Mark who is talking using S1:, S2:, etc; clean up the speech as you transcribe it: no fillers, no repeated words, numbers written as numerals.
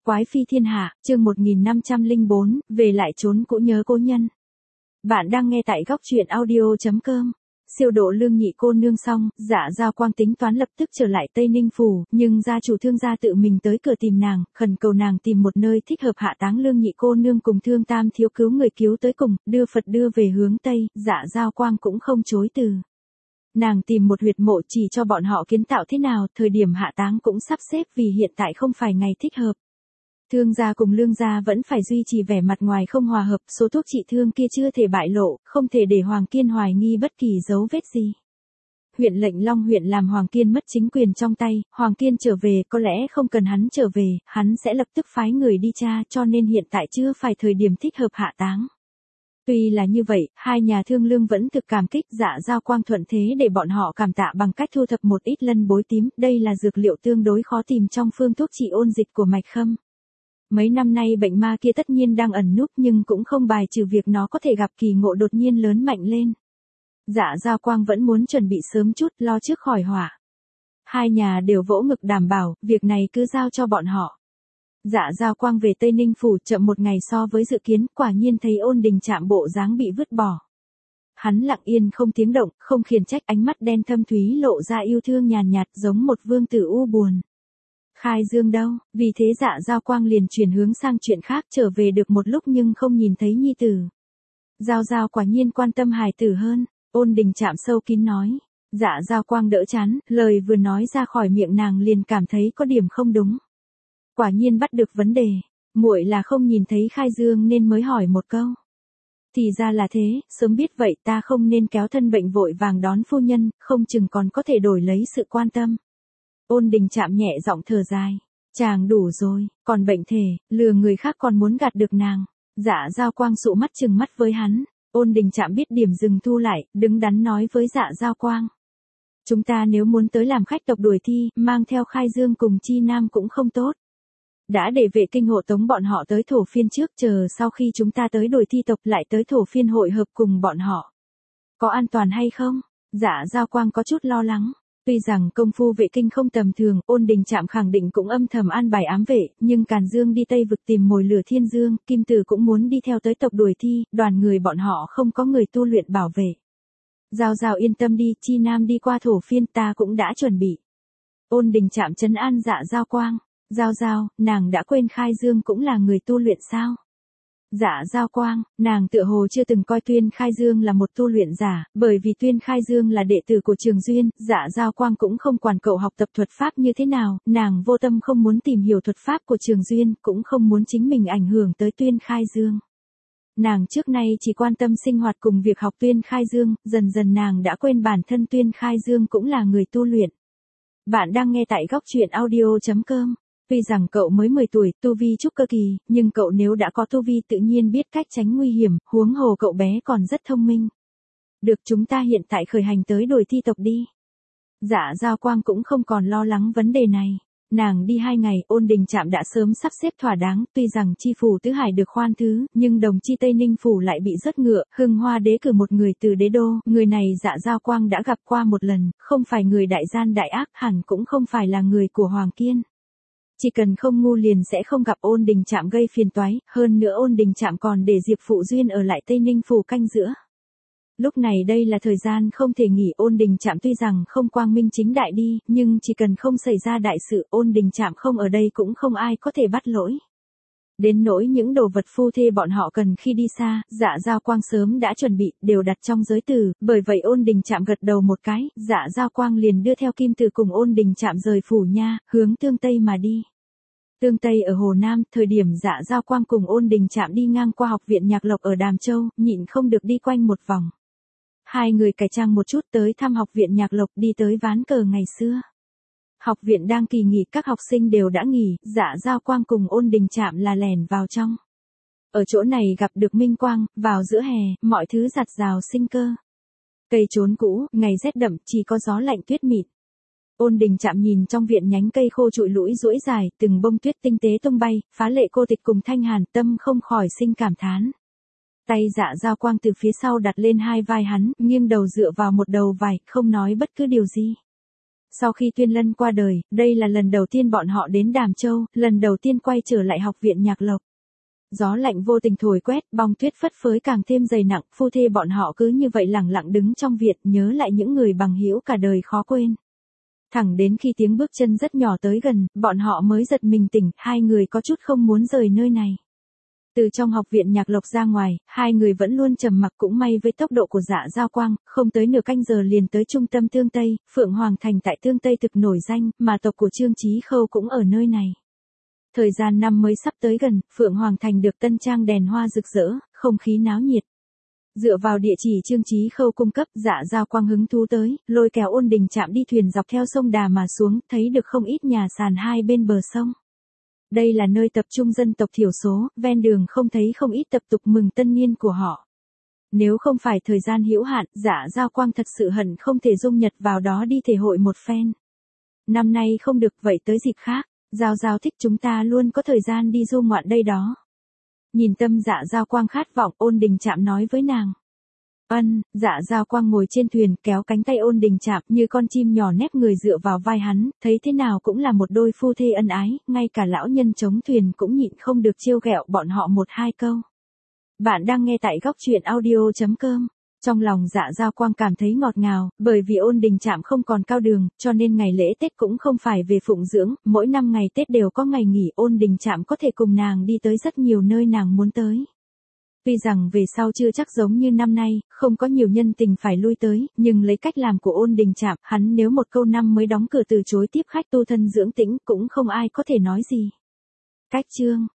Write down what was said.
S1: Quái phi thiên hạ, chương 1504, về lại trốn cũ nhớ cố nhân. Bạn đang nghe tại góc truyện audio.com. Siêu độ Lương Nhị cô nương xong, Dạ Giao Quang tính toán lập tức trở lại Tây Ninh phủ, nhưng gia chủ Thương gia tự mình tới cửa tìm nàng, khẩn cầu nàng tìm một nơi thích hợp hạ táng Lương Nhị cô nương cùng Thương Tam thiếu cứu người cứu tới cùng, đưa Phật đưa về hướng Tây. Dạ Giao Quang cũng không chối từ. Nàng tìm một huyệt mộ chỉ cho bọn họ kiến tạo thế nào, thời điểm hạ táng cũng sắp xếp vì hiện tại không phải ngày thích hợp. Thương gia cùng Lương gia vẫn phải duy trì vẻ mặt ngoài không hòa hợp, số thuốc trị thương kia chưa thể bại lộ, không thể để Hoàng Kiên hoài nghi bất kỳ dấu vết gì. Huyện lệnh Long huyện làm Hoàng Kiên mất chính quyền trong tay, Hoàng Kiên trở về, có lẽ không cần hắn trở về, hắn sẽ lập tức phái người đi tra, cho nên hiện tại chưa phải thời điểm thích hợp hạ táng. Tuy là như vậy, hai nhà Thương Lương vẫn thực cảm kích Dạ Giao Quang thuận thế để bọn họ cảm tạ bằng cách thu thập một ít lân bối tím, đây là dược liệu tương đối khó tìm trong phương thuốc trị ôn dịch của mạch khâm. Mấy năm nay bệnh ma kia tất nhiên đang ẩn núp nhưng cũng không bài trừ việc nó có thể gặp kỳ ngộ đột nhiên lớn mạnh lên. Dạ Giao Quang vẫn muốn chuẩn bị sớm chút, lo trước khỏi họa. Hai nhà đều vỗ ngực đảm bảo, việc này cứ giao cho bọn họ. Dạ Giao Quang về Tây Ninh phủ chậm một ngày so với dự kiến, quả nhiên thấy Ôn Đình Trạm bộ dáng bị vứt bỏ. Hắn lặng yên không tiếng động, không khiển trách, ánh mắt đen thâm thúy lộ ra yêu thương nhàn nhạt giống một vương tử u buồn. Khai Dương đâu, vì thế Dạ Giao Quang liền chuyển hướng sang chuyện khác, trở về được một lúc nhưng không nhìn thấy nhi tử. Giao Giao quả nhiên quan tâm hài tử hơn, Ôn Đình Trạm sâu kín nói. Dạ Giao Quang đỡ chán, lời vừa nói ra khỏi miệng nàng liền cảm thấy có điểm không đúng. Quả nhiên bắt được vấn đề, muội là không nhìn thấy Khai Dương nên mới hỏi một câu. Thì ra là thế, sớm biết vậy ta không nên kéo thân bệnh vội vàng đón phu nhân, không chừng còn có thể đổi lấy sự quan tâm. Ôn Đình Trạm nhẹ giọng thở dài, chàng đủ rồi, còn bệnh thể, lừa người khác còn muốn gạt được nàng. Dạ Giao Quang sụ mắt trừng mắt với hắn, Ôn Đình Trạm biết điểm dừng thu lại, đứng đắn nói với Dạ Giao Quang. Chúng ta nếu muốn tới làm khách tộc đuổi thi, mang theo Khai Dương cùng Chi Nam cũng không tốt. Đã để vệ kinh hộ tống bọn họ tới thổ phiên trước, chờ sau khi chúng ta tới đuổi thi tộc lại tới thổ phiên hội hợp cùng bọn họ. Có an toàn hay không? Dạ Giao Quang có chút lo lắng. Tuy rằng công phu vệ kinh không tầm thường, Ôn Đình Trạm khẳng định cũng âm thầm an bài ám vệ, nhưng Càn Dương đi Tây vực tìm mồi lửa Thiên Dương, Kim Tử cũng muốn đi theo tới tộc đuổi thi, đoàn người bọn họ không có người tu luyện bảo vệ. Giao Giao yên tâm đi, Chi Nam đi qua thổ phiên ta cũng đã chuẩn bị. Ôn Đình Trạm trấn an Dạ Giao Quang. Giao Giao, nàng đã quên Khai Dương cũng là người tu luyện sao? Dạ Giao Quang, nàng tựa hồ chưa từng coi Tuyên Khai Dương là một tu luyện giả, bởi vì Tuyên Khai Dương là đệ tử của Trường Duyên, Dạ Giao Quang cũng không quản cậu học tập thuật pháp như thế nào, nàng vô tâm không muốn tìm hiểu thuật pháp của Trường Duyên, cũng không muốn chính mình ảnh hưởng tới Tuyên Khai Dương. Nàng trước nay chỉ quan tâm sinh hoạt cùng việc học Tuyên Khai Dương, dần dần nàng đã quên bản thân Tuyên Khai Dương cũng là người tu luyện. Bạn đang nghe tại góc truyện audio.com. Tuy rằng cậu mới 10 tuổi, tu vi trúc cơ kỳ, nhưng cậu nếu đã có tu vi tự nhiên biết cách tránh nguy hiểm, huống hồ cậu bé còn rất thông minh. Được, chúng ta hiện tại khởi hành tới đuổi thi tộc đi. Dạ Giao Quang cũng không còn lo lắng vấn đề này. Nàng đi 2 ngày, Ôn Đình Trạm đã sớm sắp xếp thỏa đáng, tuy rằng chi phủ Tứ Hải được khoan thứ, nhưng đồng chi Tây Ninh phủ lại bị rớt ngựa, Hưng Hoa đế cử một người từ đế đô, người này Dạ Giao Quang đã gặp qua một lần, không phải người đại gian đại ác, hẳn cũng không phải là người của Hoàng Kiên. Chỉ cần không ngu liền sẽ không gặp Ôn Đình Trạm gây phiền toái, hơn nữa Ôn Đình Trạm còn để Diệp Phụ Duyên ở lại Tây Ninh phủ canh giữa. Lúc này đây là thời gian không thể nghỉ, Ôn Đình Trạm tuy rằng không quang minh chính đại đi, nhưng chỉ cần không xảy ra đại sự, Ôn Đình Trạm không ở đây cũng không ai có thể bắt lỗi. Đến nỗi những đồ vật phu thê bọn họ cần khi đi xa, Dạ Giao Quang sớm đã chuẩn bị, đều đặt trong giới từ, bởi vậy Ôn Đình Trạm gật đầu một cái, Dạ Giao Quang liền đưa theo Kim Tử cùng Ôn Đình Trạm rời phủ nha, hướng Tương Tây mà đi. Tương Tây ở Hồ Nam, thời điểm Dạ Giao Quang cùng Ôn Đình Trạm đi ngang qua học viện Nhạc Lộc ở Đàm Châu, nhịn không được đi quanh một vòng. Hai người cải trang một chút tới thăm học viện Nhạc Lộc, đi tới ván cờ ngày xưa. Học viện đang kỳ nghỉ, các học sinh đều đã nghỉ, Dạ Giao Quang cùng Ôn Đình Trạm là lẻn vào trong. Ở chỗ này gặp được minh quang, vào giữa hè, mọi thứ rạt rào sinh cơ. Cây trốn cũ, ngày rét đậm, chỉ có gió lạnh tuyết mịn. Ôn Đình Trạm nhìn trong viện nhánh cây khô trụi lũi duỗi dài, từng bông tuyết tinh tế tung bay, phá lệ cô tịch cùng thanh hàn, tâm không khỏi sinh cảm thán. Tay Dạ Giao Quang từ phía sau đặt lên hai vai hắn, nghiêng đầu dựa vào một đầu vải, không nói bất cứ điều gì. Sau khi Tuyên Lân qua đời, đây là lần đầu tiên bọn họ đến Đàm Châu, lần đầu tiên quay trở lại học viện Nhạc Lộc. Gió lạnh vô tình thổi quét, bông tuyết phất phới càng thêm dày nặng, phu thê bọn họ cứ như vậy lẳng lặng đứng trong viện, nhớ lại những người bằng hữu cả đời khó quên. Thẳng đến khi tiếng bước chân rất nhỏ tới gần, bọn họ mới giật mình tỉnh, hai người có chút không muốn rời nơi này. Từ trong học viện Nhạc Lộc ra ngoài, hai người vẫn luôn trầm mặc, cũng may với tốc độ của Dạ Giao Quang, không tới nửa canh giờ liền tới trung tâm Tương Tây, Phượng Hoàng Thành tại Tương Tây thực nổi danh, mà tộc của Trương Chí Khâu cũng ở nơi này. Thời gian năm mới sắp tới gần, Phượng Hoàng Thành được tân trang đèn hoa rực rỡ, không khí náo nhiệt. Dựa vào địa chỉ Trương Chí Khâu cung cấp, Dạ Giao Quang hứng thú tới, lôi kéo Ôn Đình Trạm đi thuyền dọc theo sông Đà mà xuống, thấy được không ít nhà sàn hai bên bờ sông. Đây là nơi tập trung dân tộc thiểu số, ven đường không thấy không ít tập tục mừng tân niên của họ. Nếu không phải thời gian hữu hạn, Dạ Giao Quang thật sự hận không thể dung nhật vào đó đi thể hội một phen. Năm nay không được, vậy tới dịp khác. Giao Giao thích chúng ta luôn có thời gian đi du ngoạn đây đó. Nhìn tâm Dạ Giao Quang khát vọng, Ôn Đình Trạm nói với nàng. Dạ Giao Quang ngồi trên thuyền, kéo cánh tay Ôn Đình Trạm như con chim nhỏ nép người dựa vào vai hắn, thấy thế nào cũng là một đôi phu thê ân ái, ngay cả lão nhân chống thuyền cũng nhịn không được trêu ghẹo bọn họ một hai câu. Bạn đang nghe tại góc truyện audio.com. Trong lòng Dạ Giao Quang cảm thấy ngọt ngào, bởi vì Ôn Đình Trạm không còn cao đường, cho nên ngày lễ Tết cũng không phải về phụng dưỡng, mỗi năm ngày Tết đều có ngày nghỉ, Ôn Đình Trạm có thể cùng nàng đi tới rất nhiều nơi nàng muốn tới. Tuy rằng về sau chưa chắc giống như năm nay, không có nhiều nhân tình phải lui tới, nhưng lấy cách làm của Ôn Đình Trạm, hắn nếu một câu năm mới đóng cửa từ chối tiếp khách tu thân dưỡng tĩnh cũng không ai có thể nói gì. Cách chương